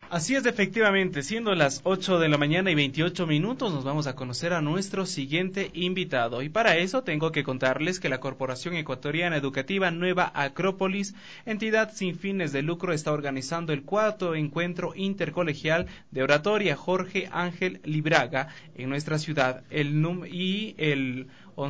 Así es, efectivamente, siendo las 8 de la mañana y 28 minutos, nos vamos a conocer a nuestro siguiente invitado. Y para eso tengo que contarles que la Corporación Ecuatoriana Educativa Nueva Acrópolis, entidad sin fines de lucro, está organizando el cuarto encuentro intercolegial de oratoria Jorge Ángel Libraga en nuestra ciudad. El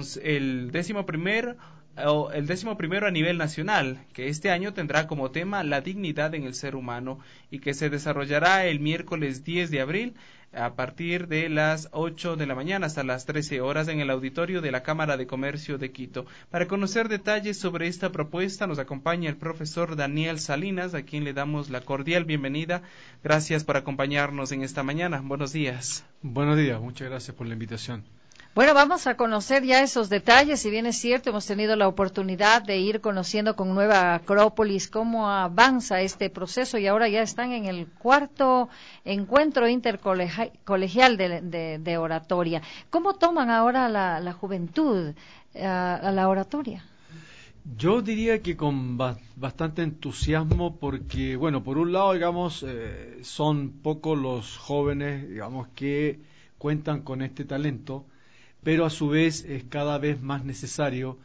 11º a nivel nacional, que este año tendrá como tema la dignidad en el ser humano y que se desarrollará el miércoles 10 de abril a partir de las 8 de la mañana hasta las 13 horas en el auditorio de la Cámara de Comercio de Quito. Para conocer detalles sobre esta propuesta nos acompaña el profesor Daniel Salinas, a quien le damos la cordial bienvenida. Gracias por acompañarnos en esta mañana. Buenos días. Buenos días, muchas gracias por la invitación. Bueno, vamos a conocer ya esos detalles. Si bien es cierto, hemos tenido la oportunidad de ir conociendo con Nueva Acrópolis cómo avanza este proceso y ahora ya están en el cuarto encuentro intercolegial de oratoria. ¿Cómo toman ahora la juventud a la oratoria? Yo diría que con bastante entusiasmo porque, bueno, por un lado, digamos, son pocos los jóvenes, digamos, que cuentan con este talento, pero a su vez es cada vez más necesario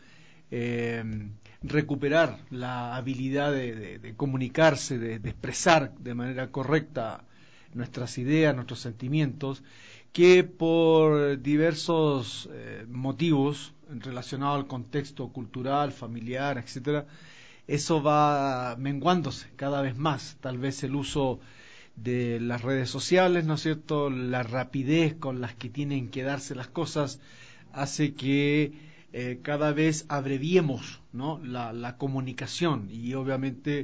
recuperar la habilidad de comunicarse, de expresar de manera correcta nuestras ideas, nuestros sentimientos, que por diversos motivos relacionados al contexto cultural, familiar, etcétera, eso va menguándose cada vez más. Tal vez el uso de las redes sociales, ¿no es cierto?, la rapidez con las que tienen que darse las cosas hace que cada vez abreviemos, ¿no?, la comunicación y obviamente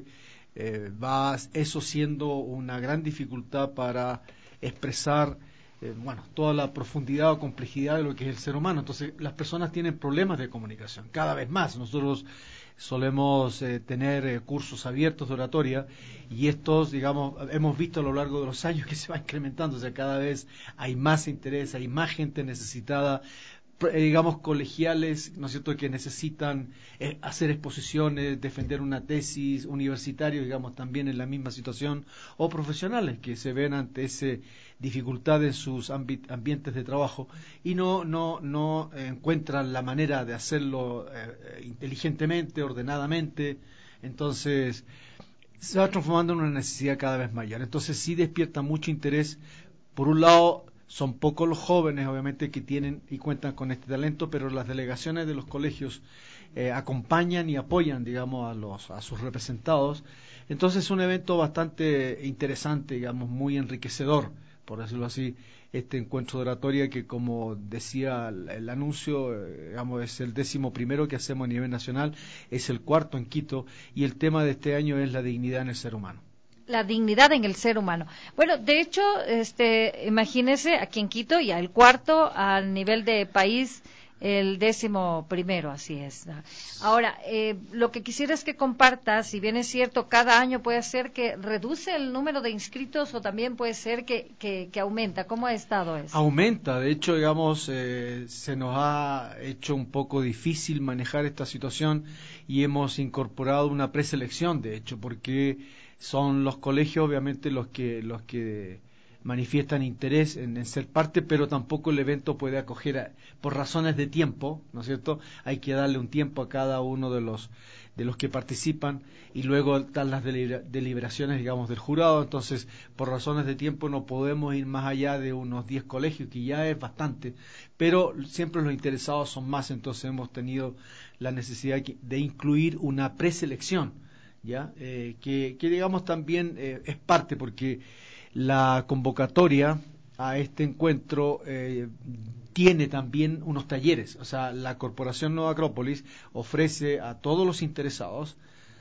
va eso siendo una gran dificultad para expresar toda la profundidad o complejidad de lo que es el ser humano. Entonces las personas tienen problemas de comunicación cada vez más. Nosotros solemos tener cursos abiertos de oratoria y estos, digamos, hemos visto a lo largo de los años que se va incrementando, o sea, cada vez hay más interés, hay más gente necesitada, digamos, colegiales, ¿no es cierto?, que necesitan hacer exposiciones, defender una tesis, universitarios, digamos, también en la misma situación, o profesionales que se ven ante esa dificultad en sus ambientes de trabajo y no encuentran la manera de hacerlo inteligentemente, ordenadamente. Entonces se va transformando en una necesidad cada vez mayor. Entonces sí despierta mucho interés. Por un lado, son pocos los jóvenes, obviamente, que tienen y cuentan con este talento, pero las delegaciones de los colegios acompañan y apoyan, digamos, a sus representados. Entonces es un evento bastante interesante, digamos, muy enriquecedor, por decirlo así, este encuentro de oratoria que, como decía el anuncio, digamos, es el 11º que hacemos a nivel nacional, es el cuarto en Quito, y el tema de este año es la dignidad en el ser humano. La dignidad en el ser humano. Bueno, de hecho, imagínese aquí en Quito ya el cuarto a nivel de país, el 11º, así es. Ahora, lo que quisiera es que comparta, si bien es cierto, cada año puede ser que reduce el número de inscritos o también puede ser que aumenta. ¿Cómo ha estado eso? Aumenta, de hecho, digamos, se nos ha hecho un poco difícil manejar esta situación y hemos incorporado una preselección, de hecho, porque son los colegios, obviamente, los que manifiestan interés en ser parte, pero tampoco el evento puede acoger por razones de tiempo, ¿no es cierto? Hay que darle un tiempo a cada uno de los que participan y luego están las deliberaciones, digamos, del jurado. Entonces, por razones de tiempo no podemos ir más allá de unos 10 colegios, que ya es bastante, pero siempre los interesados son más, entonces hemos tenido la necesidad de incluir una preselección, ¿ya? Que digamos también es parte, porque la convocatoria a este encuentro tiene también unos talleres. O sea, la Corporación Nueva Acrópolis ofrece a todos los interesados,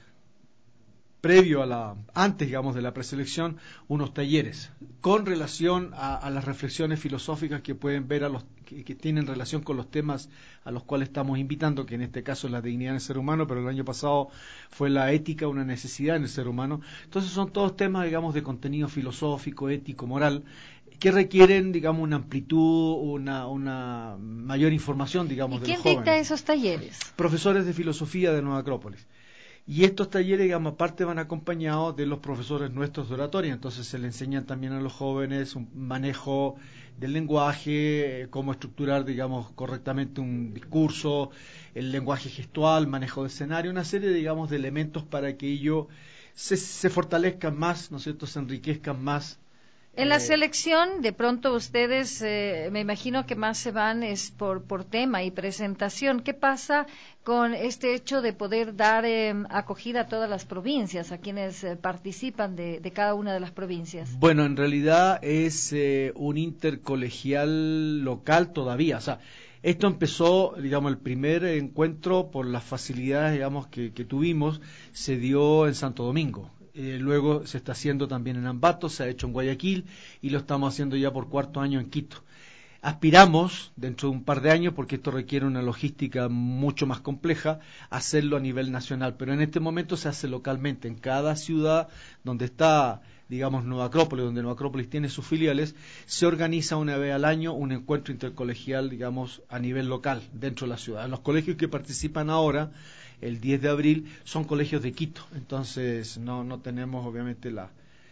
previo antes, digamos, de la preselección, unos talleres con relación a las reflexiones filosóficas que pueden ver que tienen relación con los temas a los cuales estamos invitando, que en este caso es la dignidad en el ser humano, pero el año pasado fue la ética, una necesidad en el ser humano. Entonces son todos temas, digamos, de contenido filosófico, ético, moral, que requieren, digamos, una amplitud, una mayor información, digamos, de los jóvenes. ¿Y quién dicta esos talleres? Profesores de filosofía de Nueva Acrópolis, Y estos talleres, digamos, aparte van acompañados de los profesores nuestros de oratoria, entonces se le enseñan también a los jóvenes un manejo del lenguaje, cómo estructurar, digamos, correctamente un discurso, el lenguaje gestual, manejo de escenario, una serie, digamos, de elementos para que ellos se fortalezcan más, ¿no es cierto?, se enriquezcan más. En la selección, de pronto ustedes, me imagino que más se van es por tema y presentación. ¿Qué pasa con este hecho de poder dar acogida a todas las provincias, a quienes participan de cada una de las provincias? Bueno, en realidad es un intercolegial local todavía. O sea, esto empezó, digamos, el primer encuentro por las facilidades, digamos, que tuvimos, se dio en Santo Domingo. Luego se está haciendo también en Ambato, se ha hecho en Guayaquil y lo estamos haciendo ya por 4º año en Quito. Aspiramos, dentro de un par de años, porque esto requiere una logística mucho más compleja, hacerlo a nivel nacional, pero en este momento se hace localmente, en cada ciudad donde está, digamos, Nueva Acrópolis, donde Nueva Acrópolis tiene sus filiales, se organiza una vez al año un encuentro intercolegial, digamos, a nivel local, dentro de la ciudad. Los colegios que participan ahora, el 10 de abril, son colegios de Quito, entonces no tenemos obviamente la...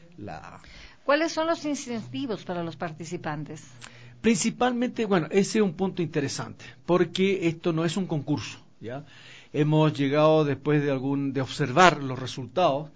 ¿Cuáles son los incentivos para los participantes? Principalmente, bueno, ese es un punto interesante, porque esto no es un concurso, ¿ya? Hemos llegado después de observar los resultados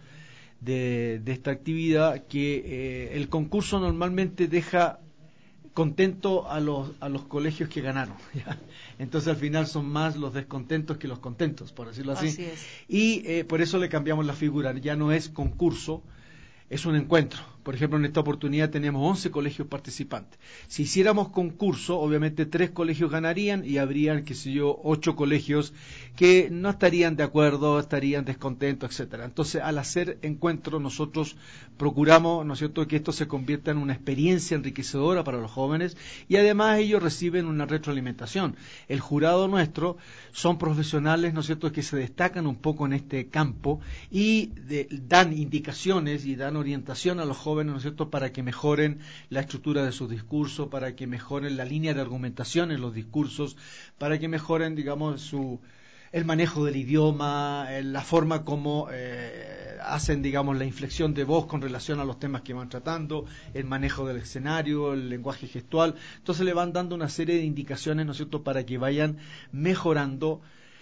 de esta actividad, que el concurso normalmente deja contento a los colegios que ganaron, ¿ya? Entonces al final son más los descontentos que los contentos, por decirlo así. Así es. Y por eso le cambiamos la figura, ya no es concurso, es un encuentro. Por ejemplo, en esta oportunidad tenemos 11 colegios participantes. Si hiciéramos concurso, obviamente 3 colegios ganarían y habrían, 8 colegios que no estarían de acuerdo, estarían descontentos, etcétera. Entonces, al hacer encuentro, nosotros procuramos, ¿no es cierto?, que esto se convierta en una experiencia enriquecedora para los jóvenes y además ellos reciben una retroalimentación. El jurado nuestro son profesionales, ¿no es cierto?, que se destacan un poco en este campo y dan indicaciones y dan orientación a los jóvenes, ¿no es cierto?, para que mejoren la estructura de sus discursos, para que mejoren la línea de argumentación en los discursos, para que mejoren, digamos, el manejo del idioma, la forma como hacen, digamos, la inflexión de voz con relación a los temas que van tratando, el manejo del escenario, el lenguaje gestual. Entonces le van dando una serie de indicaciones, ¿no es cierto?, para que vayan mejorando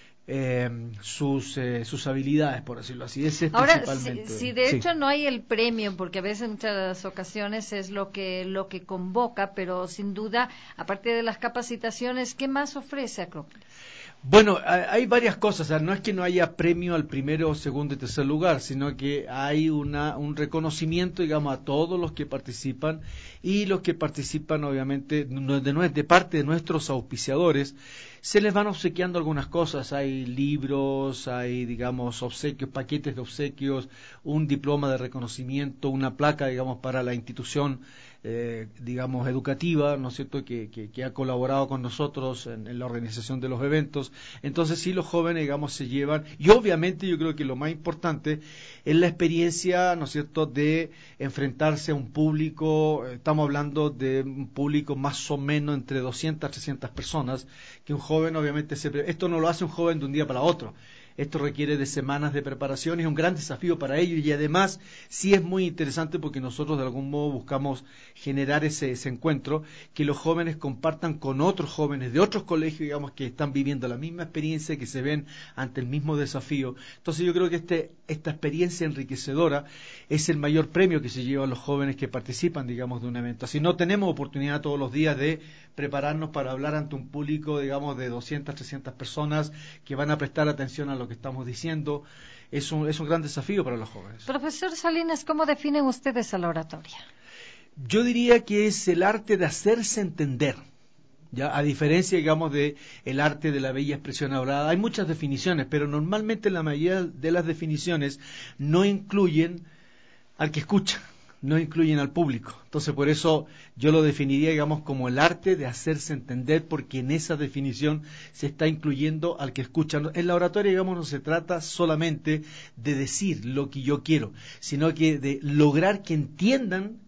sus habilidades, por decirlo así. Ese es ahora, principalmente. si de hecho no hay el premio, porque a veces en muchas ocasiones es lo que convoca, pero sin duda, aparte de las capacitaciones, ¿qué más ofrece Acrópolis? Bueno, hay varias cosas, o sea, no es que no haya premio al primero, segundo y tercer lugar, sino que hay un reconocimiento, digamos, a todos los que participan, y los que participan, obviamente, de parte de nuestros auspiciadores, se les van obsequiando algunas cosas. Hay libros, hay, digamos, obsequios, paquetes de obsequios, un diploma de reconocimiento, una placa, digamos, para la institución, digamos, educativa, ¿no es cierto?, que ha colaborado con nosotros en la organización de los eventos. Entonces sí, los jóvenes, digamos, se llevan, y obviamente yo creo que lo más importante es la experiencia, ¿no es cierto?, de enfrentarse a un público. Estamos hablando de un público más o menos entre 200 a 300 personas, que un joven obviamente esto no lo hace un joven de un día para otro. Esto requiere de semanas de preparación, es un gran desafío para ellos, y además sí es muy interesante porque nosotros de algún modo buscamos generar ese encuentro, que los jóvenes compartan con otros jóvenes de otros colegios, digamos, que están viviendo la misma experiencia, que se ven ante el mismo desafío. Entonces yo creo que esta experiencia enriquecedora es el mayor premio que se llevan los jóvenes que participan, digamos, de un evento. Así no tenemos oportunidad todos los días de prepararnos para hablar ante un público, digamos, de 200, 300 personas que van a prestar atención a lo que estamos diciendo. Es un gran desafío para los jóvenes. Profesor Salinas, ¿cómo definen ustedes a la oratoria? Yo diría que es el arte de hacerse entender, ¿ya? A diferencia, digamos, de el arte de la bella expresión hablada. Hay muchas definiciones, pero normalmente la mayoría de las definiciones no incluyen al que escucha, no incluyen al público. Entonces, por eso yo lo definiría, digamos, como el arte de hacerse entender, porque en esa definición se está incluyendo al que escucha. En la oratoria, digamos, no se trata solamente de decir lo que yo quiero, sino que de lograr que entiendan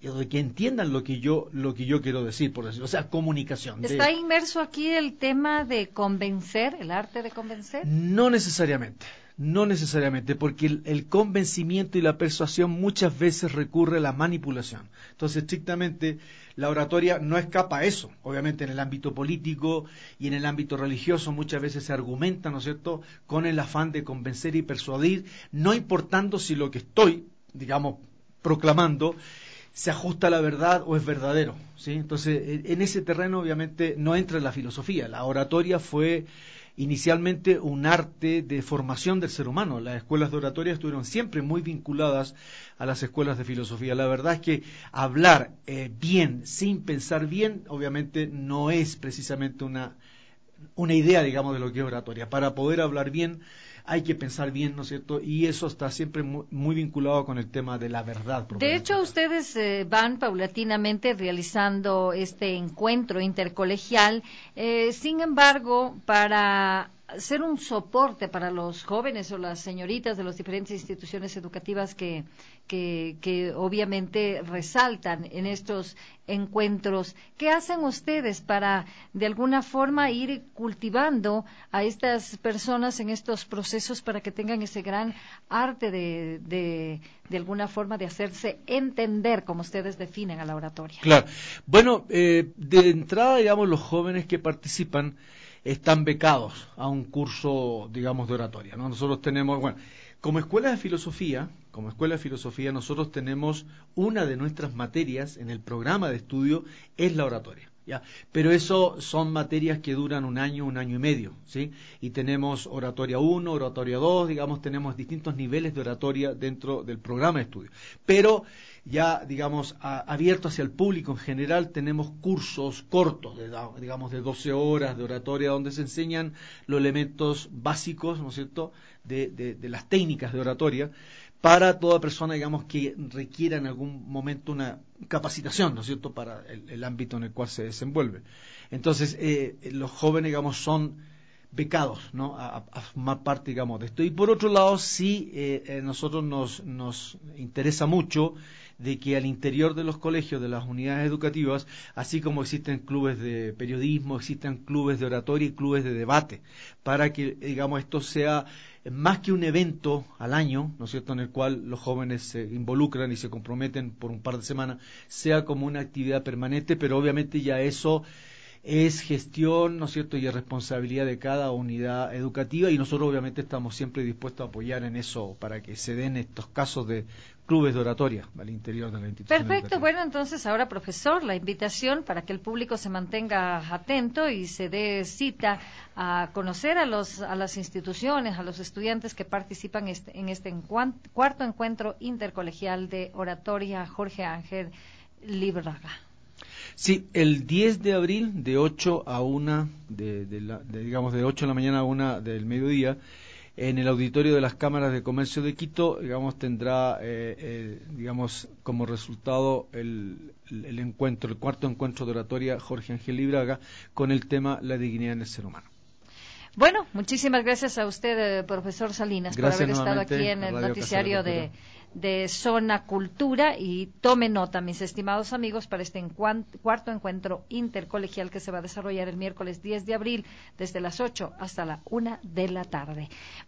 lo que yo quiero decir, por decirlo. O sea, comunicación. ¿Está inmerso aquí el tema de convencer, el arte de convencer? No necesariamente. No necesariamente, porque el convencimiento y la persuasión muchas veces recurre a la manipulación. Entonces, estrictamente, la oratoria no escapa a eso. Obviamente, en el ámbito político y en el ámbito religioso muchas veces se argumenta, ¿no es cierto?, con el afán de convencer y persuadir, no importando si lo que estoy, digamos, proclamando se ajusta a la verdad o es verdadero, ¿sí? Entonces, en ese terreno obviamente no entra la filosofía. La oratoria fue inicialmente un arte de formación del ser humano. Las escuelas de oratoria estuvieron siempre muy vinculadas a las escuelas de filosofía. La verdad es que hablar bien sin pensar bien, obviamente no es precisamente una idea, digamos, de lo que es oratoria. Para poder hablar bien hay que pensar bien, ¿no es cierto? Y eso está siempre muy vinculado con el tema de la verdad. De hecho, ustedes van paulatinamente realizando este encuentro intercolegial. Sin embargo, para ser un soporte para los jóvenes o las señoritas de las diferentes instituciones educativas que obviamente resaltan en estos encuentros, ¿qué hacen ustedes para de alguna forma ir cultivando a estas personas en estos procesos para que tengan ese gran arte de alguna forma de hacerse entender, como ustedes definen a la oratoria? Claro. Bueno, de entrada, digamos, los jóvenes que participan están becados a un curso, digamos, de oratoria, ¿no? Nosotros tenemos, bueno, como escuela de filosofía, nosotros tenemos una de nuestras materias en el programa de estudio es la oratoria, ¿ya? Pero eso son materias que duran un año y medio, ¿sí? Y tenemos oratoria 1, oratoria 2, digamos, tenemos distintos niveles de oratoria dentro del programa de estudio. Pero ya, digamos, abierto hacia el público en general, tenemos cursos cortos, digamos, de 12 horas de oratoria, donde se enseñan los elementos básicos, ¿no es cierto?, de las técnicas de oratoria, para toda persona, digamos, que requiera en algún momento una capacitación, ¿no es cierto?, para el ámbito en el cual se desenvuelve. Entonces, los jóvenes, digamos, son becados, ¿no?, a formar parte, digamos, de esto. Y por otro lado, sí, nosotros nos interesa mucho de que al interior de los colegios, de las unidades educativas, así como existen clubes de periodismo, existen clubes de oratoria y clubes de debate, para que, digamos, esto sea más que un evento al año, ¿no es cierto?, en el cual los jóvenes se involucran y se comprometen por un par de semanas, sea como una actividad permanente, pero obviamente ya eso es gestión, ¿no es cierto?, y es responsabilidad de cada unidad educativa, y nosotros obviamente estamos siempre dispuestos a apoyar en eso para que se den estos casos de clubes de oratoria al interior de la institución Perfecto, educativa. bueno, entonces ahora, profesor, la invitación para que el público se mantenga atento y se dé cita a conocer a las instituciones, a los estudiantes que participan en este cuarto encuentro intercolegial de oratoria Jorge Ángel Libraga. Sí, el 10 de abril de 8 a 1, digamos de 8 de la mañana a 1 del mediodía, en el auditorio de las cámaras de comercio de Quito, digamos, tendrá, digamos, como resultado el encuentro, el cuarto encuentro de oratoria Jorge Ángel Libraga, con el tema la dignidad en el ser humano. Bueno, muchísimas gracias a usted, profesor Salinas, Gracias por haber estado aquí en el noticiario de Zona Cultura, y tome nota, mis estimados amigos, para este cuarto encuentro intercolegial que se va a desarrollar el miércoles 10 de abril desde las 8 hasta la 1 de la tarde.